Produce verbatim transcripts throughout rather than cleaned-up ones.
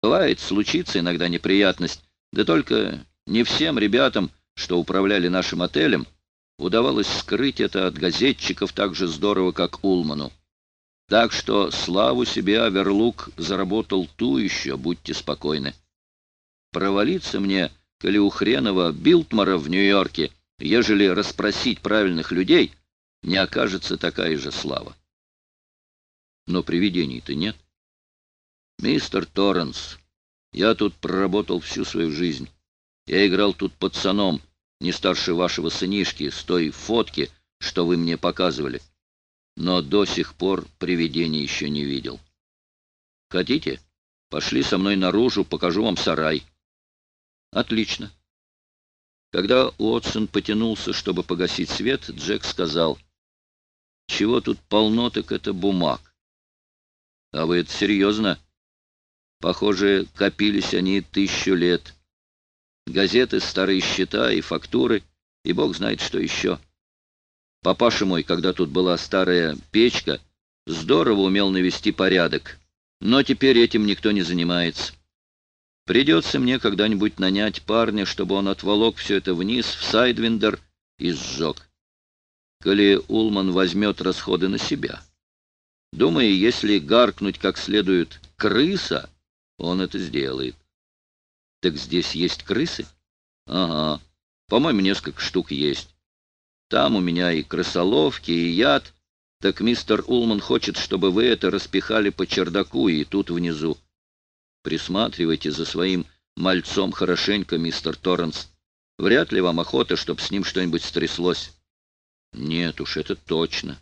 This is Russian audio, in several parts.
Бывает, случится иногда неприятность, да только не всем ребятам, что управляли нашим отелем, удавалось скрыть это от газетчиков так же здорово, как Улману. Так что славу себе Аверлук заработал ту еще, будьте спокойны. Провалиться мне, коли у хренова Билтмора в Нью-Йорке, ежели расспросить правильных людей, не окажется такая же слава. Но привидений-то нет. Мистер Торренс, я тут проработал всю свою жизнь. Я играл тут пацаном, не старше вашего сынишки, с той фотки, что вы мне показывали. Но до сих пор привидений еще не видел. Хотите? Пошли со мной наружу, покажу вам сарай. Отлично. Когда Уотсон потянулся, чтобы погасить свет, Джек сказал: «Чего тут полно, так это бумаг». «А вы это серьезно?» «Похоже, копились они тысячу лет. Газеты, старые счета и фактуры, и бог знает, что еще. Папаша мой, когда тут была старая печка, здорово умел навести порядок, но теперь этим никто не занимается. Придется мне когда-нибудь нанять парня, чтобы он отволок все это вниз в Сайдвиндер и сжег. Коли Улман возьмет расходы на себя. Думаю, если гаркнуть как следует «крыса», он это сделает». «Так здесь есть крысы?» «Ага, по-моему, несколько штук есть. Там у меня и крысоловки, и яд. Так мистер Улман хочет, чтобы вы это распихали по чердаку и тут внизу. Присматривайте за своим мальцом хорошенько, мистер Торренс. Вряд ли вам охота, чтобы с ним что-нибудь стряслось». «Нет уж, это точно».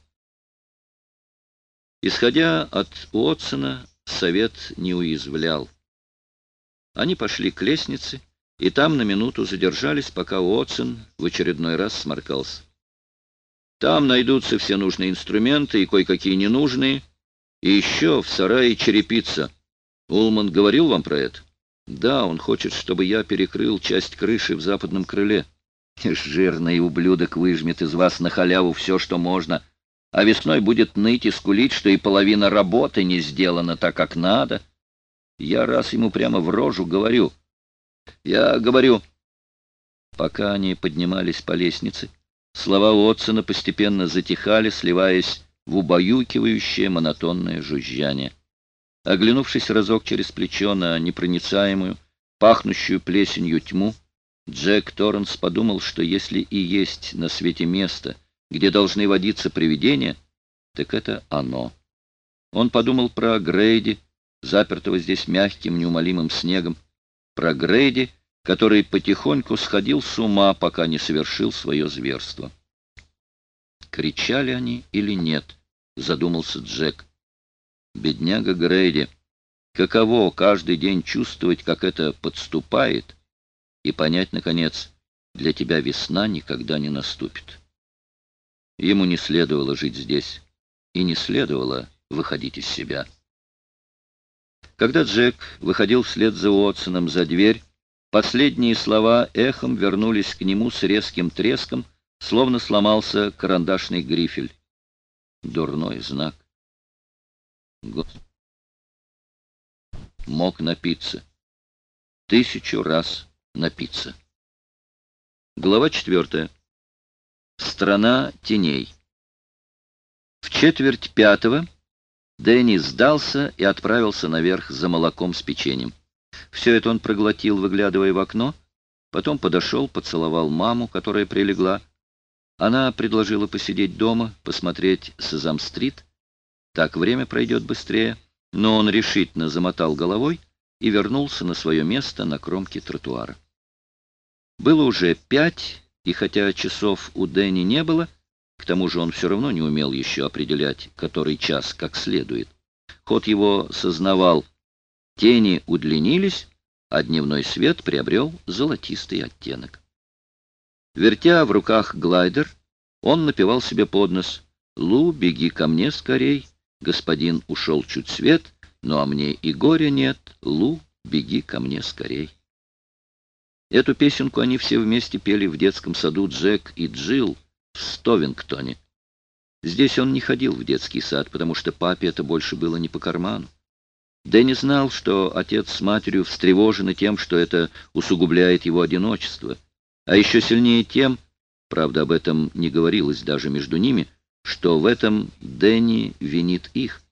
Исходя от Уотсона, совет не уязвлял. Они пошли к лестнице, и там на минуту задержались, пока Уотсон в очередной раз сморкался. «Там найдутся все нужные инструменты и кое-какие ненужные. И еще в сарае черепица. Улман говорил вам про это?» «Да, он хочет, чтобы я перекрыл часть крыши в западном крыле». «Жирный ублюдок выжмет из вас на халяву все, что можно, а весной будет ныть и скулить, что и половина работы не сделана так, как надо. Я раз ему прямо в рожу говорю. Я говорю...» Пока они поднимались по лестнице, слова Уотсона постепенно затихали, сливаясь в убаюкивающее монотонное жужжание. Оглянувшись разок через плечо на непроницаемую, пахнущую плесенью тьму, Джек Торренс подумал, что если и есть на свете место, где должны водиться привидения, так это оно. Он подумал про Грейди, запертого здесь мягким, неумолимым снегом, про Грейди, который потихоньку сходил с ума, пока не совершил свое зверство. «Кричали они или нет?» — задумался Джек. «Бедняга Грейди, каково каждый день чувствовать, как это подступает, и понять, наконец, для тебя весна никогда не наступит». Ему не следовало жить здесь, и не следовало выходить из себя. Когда Джек выходил вслед за Уотсоном за дверь, последние слова эхом вернулись к нему с резким треском, словно сломался карандашный грифель. Дурной знак. Господи. Мог напиться. Тысячу раз напиться. Глава четвертая. Страна теней. В четверть пятого Дэнни сдался и отправился наверх за молоком с печеньем. Все это он проглотил, выглядывая в окно, потом подошел, поцеловал маму, которая прилегла. Она предложила посидеть дома, посмотреть «Сезам-стрит». Так время пройдет быстрее, но он решительно замотал головой и вернулся на свое место на кромке тротуара. Было уже пять, и хотя часов у Дэнни не было, к тому же он все равно не умел еще определять, который час как следует. Ход его сознавал, тени удлинились, а дневной свет приобрел золотистый оттенок. Вертя в руках глайдер, он напевал себе под нос: «Лу, беги ко мне скорей, господин ушел чуть свет, ну а мне и горя нет, Лу, беги ко мне скорей». Эту песенку они все вместе пели в детском саду Джек и Джилл в Стовингтоне. Здесь он не ходил в детский сад, потому что папе это больше было не по карману. Дэнни знал, что отец с матерью встревожены тем, что это усугубляет его одиночество, а еще сильнее тем, правда, об этом не говорилось даже между ними, что в этом Дэнни винит их.